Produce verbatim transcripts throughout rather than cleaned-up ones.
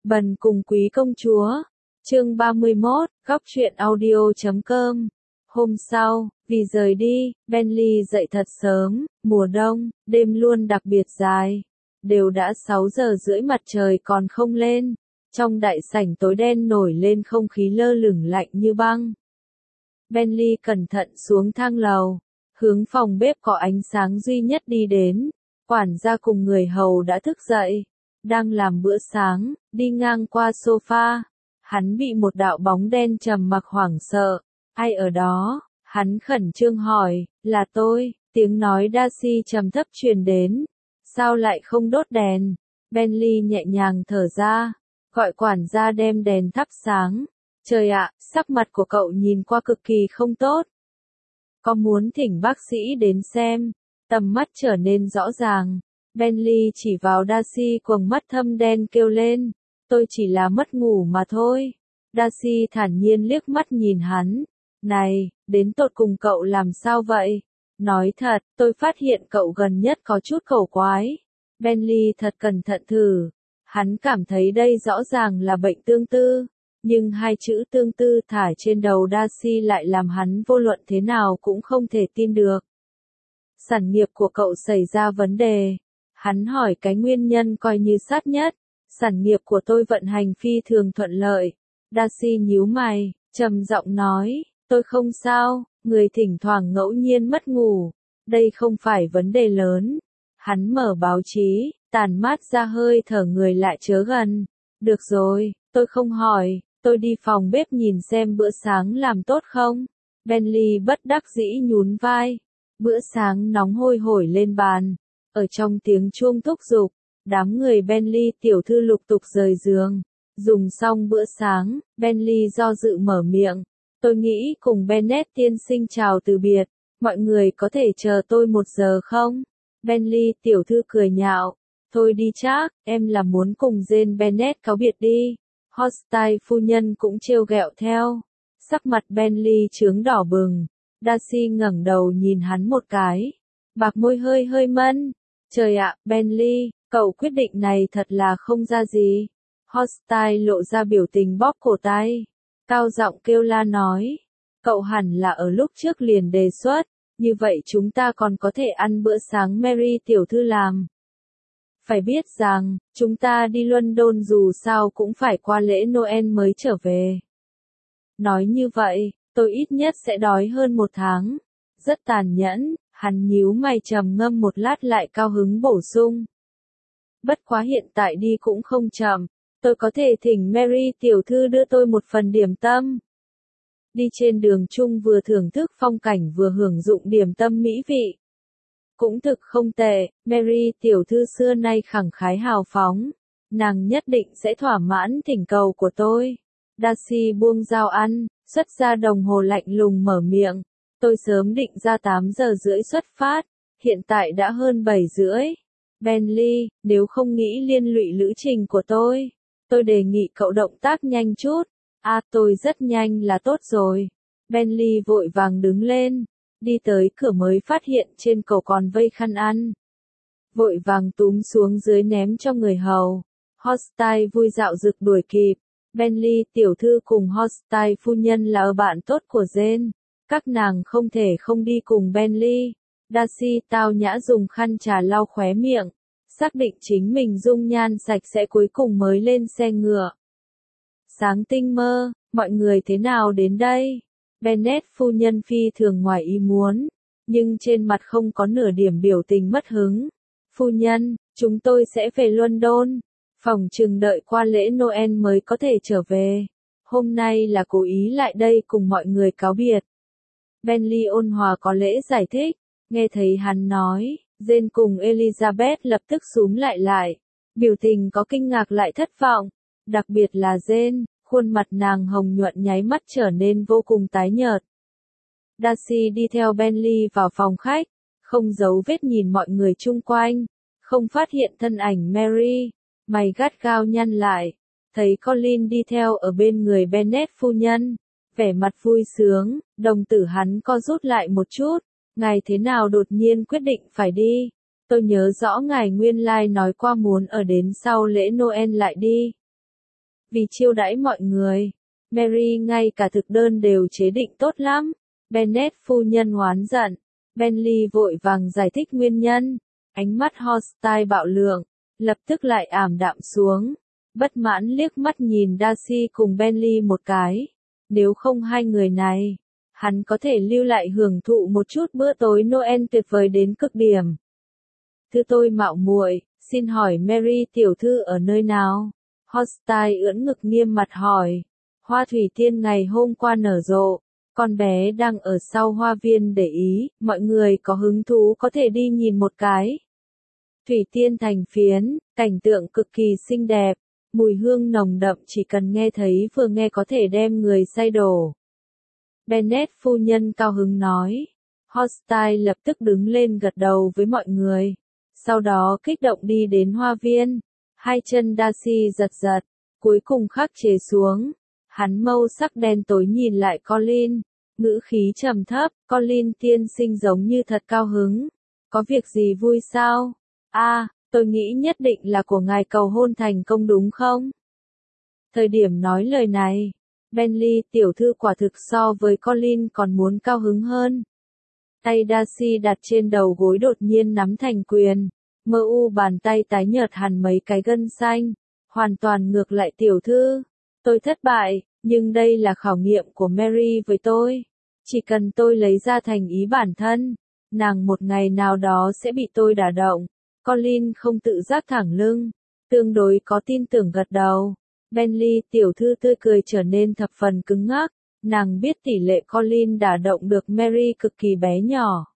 Bần cùng quý công chúa. Chương ba mươi mốt, góc truyện audio chấm com. Hôm sau, vì rời đi, Bentley dậy thật sớm, mùa đông, đêm luôn đặc biệt dài. Đều đã sáu giờ rưỡi mặt trời còn không lên. Trong đại sảnh tối đen nổi lên không khí lơ lửng lạnh như băng. Bentley cẩn thận xuống thang lầu, hướng phòng bếp có ánh sáng duy nhất đi đến. Quản gia cùng người hầu đã thức dậy, đang làm bữa sáng, đi ngang qua sofa. Hắn bị một đạo bóng đen trầm mặc hoảng sợ. Ai ở đó? Hắn khẩn trương hỏi. Là tôi, tiếng nói Darcy trầm thấp truyền đến. Sao lại không đốt đèn? Bentley nhẹ nhàng thở ra, gọi quản gia đem đèn thắp sáng. Trời ạ, sắc mặt của cậu nhìn qua cực kỳ không tốt. Có muốn thỉnh bác sĩ đến xem? Tầm mắt trở nên rõ ràng. Bentley chỉ vào Darcy quầng mắt thâm đen kêu lên. Tôi chỉ là mất ngủ mà thôi. Darcy thản nhiên liếc mắt nhìn hắn. Này, đến tột cùng cậu làm sao vậy? Nói thật, tôi phát hiện cậu gần nhất có chút cổ quái. Bentley thật cẩn thận thử. Hắn cảm thấy đây rõ ràng là bệnh tương tư. Nhưng hai chữ tương tư thả trên đầu Darcy lại làm hắn vô luận thế nào cũng không thể tin được. Sản nghiệp của cậu xảy ra vấn đề. Hắn hỏi cái nguyên nhân coi như sát nhất. Sản nghiệp của tôi vận hành phi thường thuận lợi. Darcy nhíu mày, trầm giọng nói, tôi không sao, người thỉnh thoảng ngẫu nhiên mất ngủ. Đây không phải vấn đề lớn. Hắn mở báo chí, tàn mát ra hơi thở người lại chớ gần. Được rồi, tôi không hỏi, tôi đi phòng bếp nhìn xem bữa sáng làm tốt không? Bentley bất đắc dĩ nhún vai. Bữa sáng nóng hôi hổi lên bàn. Ở trong tiếng chuông thúc giục, đám người Bentley tiểu thư lục tục rời giường. Dùng xong bữa sáng, Bentley do dự mở miệng. Tôi nghĩ cùng Bennet tiên sinh chào từ biệt. Mọi người có thể chờ tôi một giờ không? Bentley tiểu thư cười nhạo. Thôi đi chắc, em là muốn cùng Jane Bennet cáo biệt đi. Hostile phu nhân cũng trêu ghẹo theo. Sắc mặt Bentley chướng đỏ bừng. Darcy ngẩng đầu nhìn hắn một cái. Bạc môi hơi hơi mân. Trời ạ, Bentley, cậu quyết định này thật là không ra gì. Hostile lộ ra biểu tình bóp cổ tay. Cao giọng kêu la nói. Cậu hẳn là ở lúc trước liền đề xuất. Như vậy chúng ta còn có thể ăn bữa sáng Mary tiểu thư làm. Phải biết rằng, chúng ta đi London dù sao cũng phải qua lễ Noel mới trở về. Nói như vậy, tôi ít nhất sẽ đói hơn một tháng. Rất tàn nhẫn, hắn nhíu mày trầm ngâm một lát lại cao hứng bổ sung. Bất quá hiện tại đi cũng không chậm, tôi có thể thỉnh Mary tiểu thư đưa tôi một phần điểm tâm. Đi trên đường chung vừa thưởng thức phong cảnh vừa hưởng dụng điểm tâm mỹ vị. Cũng thực không tệ, Mary tiểu thư xưa nay khẳng khái hào phóng. Nàng nhất định sẽ thỏa mãn thỉnh cầu của tôi. Darcy buông dao ăn, xuất ra đồng hồ lạnh lùng mở miệng. Tôi sớm định ra tám giờ rưỡi xuất phát, hiện tại đã hơn bảy rưỡi. Bentley, nếu không nghĩ liên lụy lữ trình của tôi, tôi đề nghị cậu động tác nhanh chút. À tôi rất nhanh là tốt rồi. Bentley vội vàng đứng lên, đi tới cửa mới phát hiện trên cầu còn vây khăn ăn. Vội vàng túm xuống dưới ném cho người hầu. Hostile vui dạo rực đuổi kịp. Bentley tiểu thư cùng Hostile phu nhân là bạn tốt của Jane. Các nàng không thể không đi cùng Bentley. Darcy tao nhã dùng khăn trà lau khóe miệng. Xác định chính mình dung nhan sạch sẽ cuối cùng mới lên xe ngựa. Sáng tinh mơ, mọi người thế nào đến đây? Bennet phu nhân phi thường ngoài ý muốn. Nhưng trên mặt không có nửa điểm biểu tình mất hứng. Phu nhân, chúng tôi sẽ về London. Phòng chừng đợi qua lễ Noel mới có thể trở về. Hôm nay là cố ý lại đây cùng mọi người cáo biệt. Bentley ôn hòa có lễ giải thích. Nghe thấy hắn nói, Jane cùng Elizabeth lập tức xúm lại lại. Biểu tình có kinh ngạc lại thất vọng. Đặc biệt là Jane, khuôn mặt nàng hồng nhuận nháy mắt trở nên vô cùng tái nhợt. Darcy đi theo Bentley vào phòng khách, không giấu vết nhìn mọi người chung quanh, không phát hiện thân ảnh Mary, mày gắt gao nhăn lại, thấy Colin đi theo ở bên người Bennet phu nhân, vẻ mặt vui sướng, đồng tử hắn co rút lại một chút, ngài thế nào đột nhiên quyết định phải đi, tôi nhớ rõ ngài nguyên lai nói qua muốn ở đến sau lễ Noel lại đi. vì chiêu đãi mọi người. Mary ngay cả thực đơn đều chế định tốt lắm. Bennet phu nhân oán giận. Bentley vội vàng giải thích nguyên nhân. Ánh mắt Hostile bạo lượng, lập tức lại ảm đạm xuống. Bất mãn liếc mắt nhìn Darcy cùng Bentley một cái. Nếu không hai người này, hắn có thể lưu lại hưởng thụ một chút bữa tối Noel tuyệt vời đến cực điểm. Thưa tôi mạo muội, xin hỏi Mary tiểu thư ở nơi nào? Hostile ưỡn ngực nghiêm mặt hỏi. Hoa thủy tiên ngày hôm qua nở rộ, con bé đang ở sau hoa viên để ý, mọi người có hứng thú có thể đi nhìn một cái. Thủy tiên thành phiến, cảnh tượng cực kỳ xinh đẹp, mùi hương nồng đậm chỉ cần nghe thấy vừa nghe có thể đem người say đổ. Bennet phu nhân cao hứng nói. Hostile lập tức đứng lên gật đầu với mọi người. Sau đó kích động đi đến hoa viên. Hai chân Darcy giật giật, cuối cùng khắc chế xuống. Hắn mâu sắc đen tối nhìn lại Colin, ngữ khí trầm thấp. Colin tiên sinh giống như thật cao hứng. Có việc gì vui sao? A, à, tôi nghĩ nhất định là của ngài cầu hôn thành công đúng không? Thời điểm nói lời này, Bentley tiểu thư quả thực so với Colin còn muốn cao hứng hơn. Tay Darcy đặt trên đầu gối đột nhiên nắm thành quyền, mơ u bàn tay tái nhợt hẳn mấy cái gân xanh, hoàn toàn ngược lại tiểu thư. Tôi thất bại, nhưng đây là khảo nghiệm của Mary với tôi. Chỉ cần tôi lấy ra thành ý bản thân, nàng một ngày nào đó sẽ bị tôi đả động. Colin không tự giác thẳng lưng, tương đối có tin tưởng gật đầu. Bentley tiểu thư tươi cười trở nên thập phần cứng ngắc, nàng biết tỷ lệ Colin đả động được Mary cực kỳ bé nhỏ.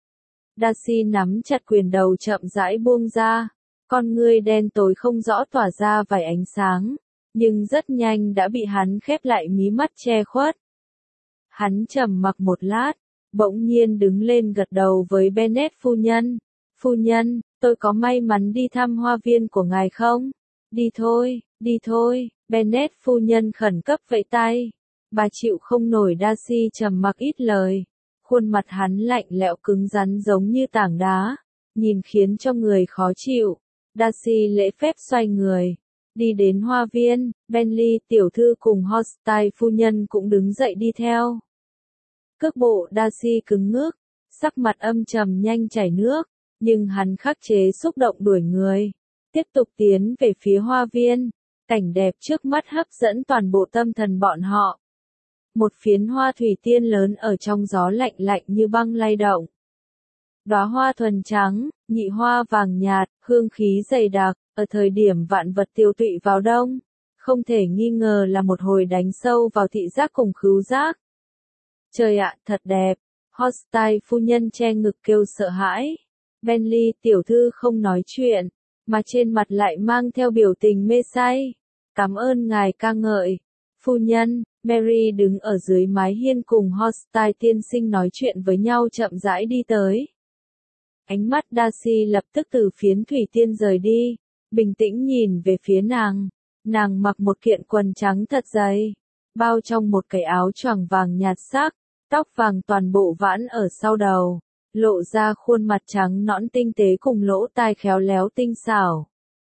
Darcy nắm chặt quyền đầu chậm rãi buông ra, con ngươi đen tối không rõ tỏa ra vài ánh sáng, nhưng rất nhanh đã bị hắn khép lại mí mắt che khuất. Hắn trầm mặc một lát, bỗng nhiên đứng lên gật đầu với Bennet phu nhân. Phu nhân, tôi có may mắn đi thăm hoa viên của ngài không? Đi thôi, đi thôi, Bennet phu nhân khẩn cấp vẫy tay. Bà chịu không nổi Darcy trầm mặc ít lời. Khuôn mặt hắn lạnh lẽo cứng rắn giống như tảng đá, nhìn khiến cho người khó chịu. Darcy lễ phép xoay người, đi đến hoa viên. Bentley tiểu thư cùng Hostile phu nhân cũng đứng dậy đi theo. Cước bộ Darcy cứng ngắc, sắc mặt âm trầm nhanh chảy nước, nhưng hắn khắc chế xúc động đuổi người, tiếp tục tiến về phía hoa viên. Cảnh đẹp trước mắt hấp dẫn toàn bộ tâm thần bọn họ. Một phiến hoa thủy tiên lớn ở trong gió lạnh lạnh như băng lay động. Đóa hoa thuần trắng, nhị hoa vàng nhạt, hương khí dày đặc, ở thời điểm vạn vật tiêu tụy vào đông, không thể nghi ngờ là một hồi đánh sâu vào thị giác cùng khứu giác. Trời ạ, thật đẹp. Hostile phu nhân che ngực kêu sợ hãi. Bentley tiểu thư không nói chuyện, mà trên mặt lại mang theo biểu tình mê say. Cảm ơn ngài ca ngợi. Phu nhân, Mary đứng ở dưới mái hiên cùng Hostile tiên sinh nói chuyện với nhau chậm rãi đi tới. Ánh mắt Darcy lập tức từ phiến thủy tiên rời đi, bình tĩnh nhìn về phía nàng. Nàng mặc một kiện quần trắng thật dày, bao trong một cái áo choàng vàng nhạt sắc, tóc vàng toàn bộ vãn ở sau đầu, lộ ra khuôn mặt trắng nõn tinh tế cùng lỗ tai khéo léo tinh xảo.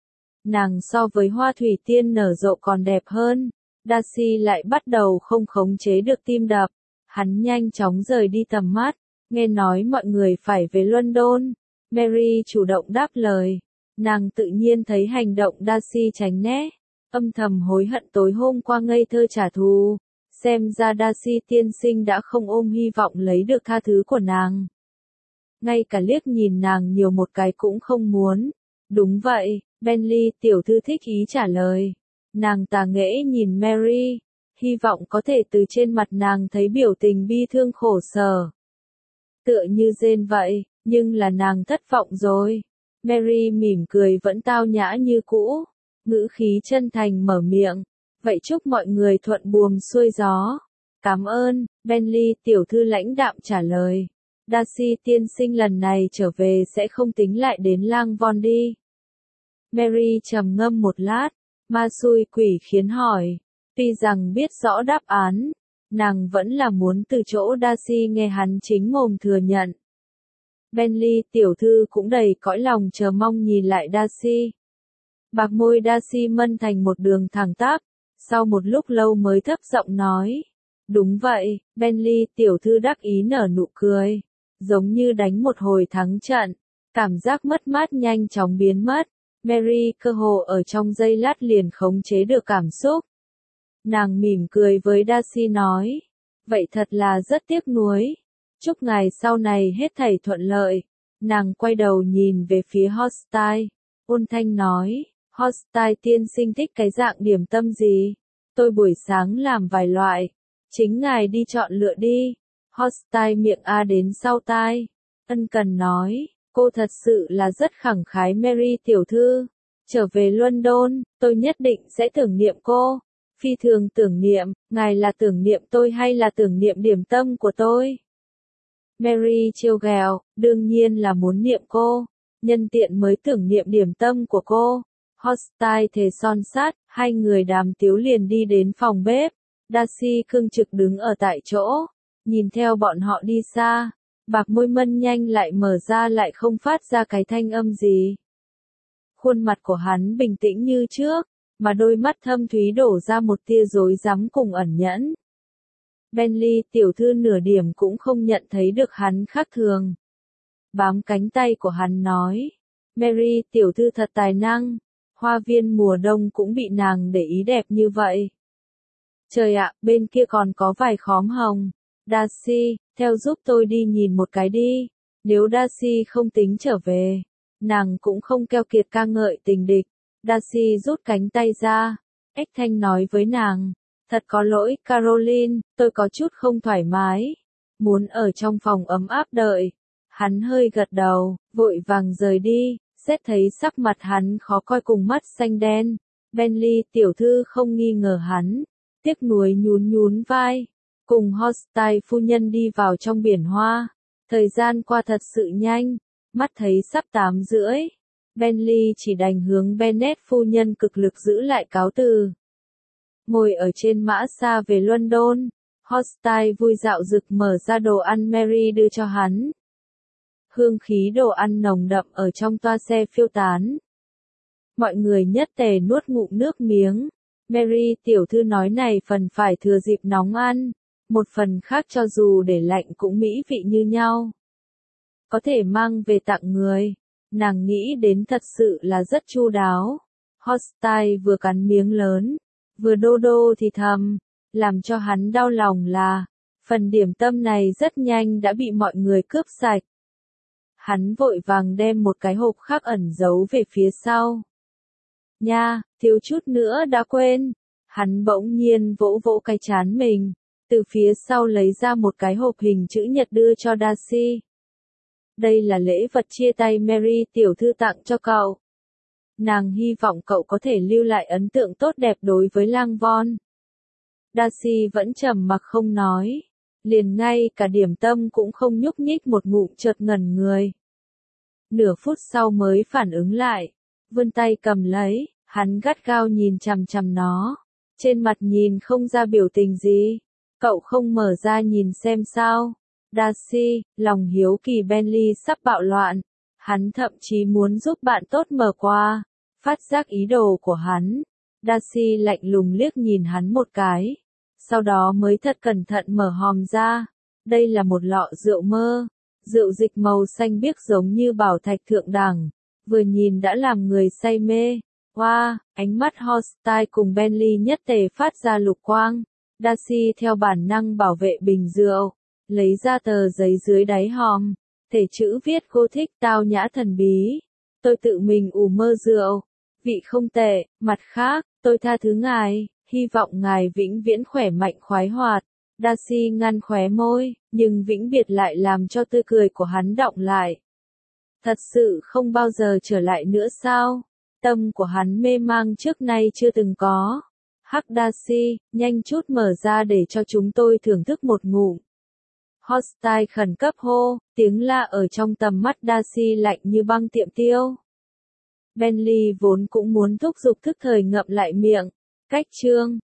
Nàng so với hoa thủy tiên nở rộ còn đẹp hơn. Darcy lại bắt đầu không khống chế được tim đập. Hắn nhanh chóng rời đi tầm mắt. Nghe nói mọi người phải về London. Mary chủ động đáp lời. Nàng tự nhiên thấy hành động Darcy tránh né, âm thầm hối hận tối hôm qua ngây thơ trả thù. Xem ra Darcy tiên sinh đã không ôm hy vọng lấy được tha thứ của nàng. Ngay cả liếc nhìn nàng nhiều một cái cũng không muốn. Đúng vậy, Bentley tiểu thư thích ý trả lời. Nàng tà nghễ nhìn Mary, hy vọng có thể từ trên mặt nàng thấy biểu tình bi thương khổ sở. Tựa như rên vậy, nhưng là nàng thất vọng rồi. Mary mỉm cười vẫn tao nhã như cũ, ngữ khí chân thành mở miệng. Vậy chúc mọi người thuận buồm xuôi gió. Cảm ơn, Bentley tiểu thư lãnh đạm trả lời. Darcy tiên sinh lần này trở về sẽ không tính lại đến lang von đi. Mary trầm ngâm một lát, ma xui quỷ khiến hỏi. Tuy rằng biết rõ đáp án, nàng vẫn là muốn từ chỗ Darcy nghe hắn chính mồm thừa nhận. Bentley tiểu thư cũng đầy cõi lòng chờ mong nhìn lại Darcy. Bạc môi Darcy mân thành một đường thẳng tắp, Sau một lúc lâu mới thấp giọng nói. Đúng vậy, Bentley tiểu thư đắc ý nở nụ cười. Giống như đánh một hồi thắng trận. Cảm giác mất mát nhanh chóng biến mất. Mary cơ hồ ở trong giây lát liền khống chế được cảm xúc. Nàng mỉm cười với Darcy nói. Vậy thật là rất tiếc nuối. Chúc ngài sau này hết thảy thuận lợi. Nàng quay đầu nhìn về phía Hostile. Ôn thanh nói. Hostile tiên sinh thích cái dạng điểm tâm gì? Tôi buổi sáng làm vài loại. Chính ngài đi chọn lựa đi. Hostile miệng a đến sau tai. Ân cần nói. Cô thật sự là rất khẳng khái Mary tiểu thư. Trở về London, tôi nhất định sẽ tưởng niệm cô. Phi thường tưởng niệm, ngài là tưởng niệm tôi hay là tưởng niệm điểm tâm của tôi? Mary trêu ghẹo, đương nhiên là muốn niệm cô. Nhân tiện mới tưởng niệm điểm tâm của cô. Hostile thề son sắt, hai người đàm tiếu liền đi đến phòng bếp. Darcy cương trực đứng ở tại chỗ, nhìn theo bọn họ đi xa. Bạc môi mân nhanh lại mở ra lại không phát ra cái thanh âm gì. Khuôn mặt của hắn bình tĩnh như trước, mà đôi mắt thâm thúy đổ ra một tia rối rắm cùng ẩn nhẫn. Bentley tiểu thư nửa điểm cũng không nhận thấy được hắn khác thường. Bám cánh tay của hắn nói. Mary tiểu thư thật tài năng. Hoa viên mùa đông cũng bị nàng để ý đẹp như vậy. Trời ạ, bên kia còn có vài khóm hồng. Darcy, theo giúp tôi đi nhìn một cái đi. Nếu Darcy không tính trở về, nàng cũng không keo kiệt ca ngợi tình địch. Darcy rút cánh tay ra. Ếch thanh nói với nàng. Thật có lỗi, Caroline, tôi có chút không thoải mái. Muốn ở trong phòng ấm áp đợi. Hắn hơi gật đầu, vội vàng rời đi. Xét thấy sắc mặt hắn khó coi cùng mắt xanh đen. Bentley tiểu thư không nghi ngờ hắn. Tiếc nuối nhún nhún vai. Cùng Hostile phu nhân đi vào trong biển hoa. Thời gian qua thật sự nhanh. Mắt thấy sắp tám rưỡi. Bentley chỉ đành hướng Bennet phu nhân cực lực giữ lại cáo từ. Ngồi ở trên mã xa về London. Hostile vui dạo rực mở ra đồ ăn Mary đưa cho hắn. Hương khí đồ ăn nồng đậm ở trong toa xe phiêu tán. Mọi người nhất tề nuốt ngụm nước miếng. Mary tiểu thư nói này phần phải thừa dịp nóng ăn. Một phần khác cho dù để lạnh cũng mỹ vị như nhau. Có thể mang về tặng người. Nàng nghĩ đến thật sự là rất chu đáo. Hostile vừa cắn miếng lớn, vừa đô đô thì thầm. Làm cho hắn đau lòng là, phần điểm tâm này rất nhanh đã bị mọi người cướp sạch. Hắn vội vàng đem một cái hộp khác ẩn giấu về phía sau. Nha, thiếu chút nữa đã quên. Hắn bỗng nhiên vỗ vỗ cái trán mình. Từ phía sau lấy ra một cái hộp hình chữ nhật đưa cho Darcy. Đây là lễ vật chia tay Mary tiểu thư tặng cho cậu. Nàng hy vọng cậu có thể lưu lại ấn tượng tốt đẹp đối với Langborn. Darcy vẫn trầm mặc không nói. Liền ngay cả điểm tâm cũng không nhúc nhích một ngụm chợt ngẩn người. Nửa phút sau mới phản ứng lại. Vươn tay cầm lấy, hắn gắt gao nhìn chằm chằm nó. Trên mặt nhìn không ra biểu tình gì. Cậu không mở ra nhìn xem sao. Darcy, lòng hiếu kỳ Bentley sắp bạo loạn. Hắn thậm chí muốn giúp bạn tốt mở qua. Phát giác ý đồ của hắn. Darcy lạnh lùng liếc nhìn hắn một cái. Sau đó mới thật cẩn thận mở hòm ra. Đây là một lọ rượu mơ. Rượu dịch màu xanh biếc giống như bảo thạch thượng đẳng. Vừa nhìn đã làm người say mê. Wow, ánh mắt Hostile cùng Bentley nhất tề phát ra lục quang. Darcy theo bản năng bảo vệ bình rượu. Lấy ra tờ giấy dưới đáy hòm. Thể chữ viết cô thích tao nhã thần bí. Tôi tự mình ủ mơ rượu. Vị không tệ, mặt khác, tôi tha thứ ngài. Hy vọng ngài vĩnh viễn khỏe mạnh khoái hoạt. Darcy ngăn khóe môi, nhưng vĩnh biệt lại làm cho tươi cười của hắn đọng lại. Thật sự không bao giờ trở lại nữa sao? Tâm của hắn mê mang trước nay chưa từng có. Hắc Darcy, nhanh chút mở ra để cho chúng tôi thưởng thức một ngụm. Hostile khẩn cấp hô, tiếng la ở trong tầm mắt Darcy lạnh như băng tiệm tiêu. Bentley vốn cũng muốn thúc giục thức thời ngậm lại miệng. Cách chương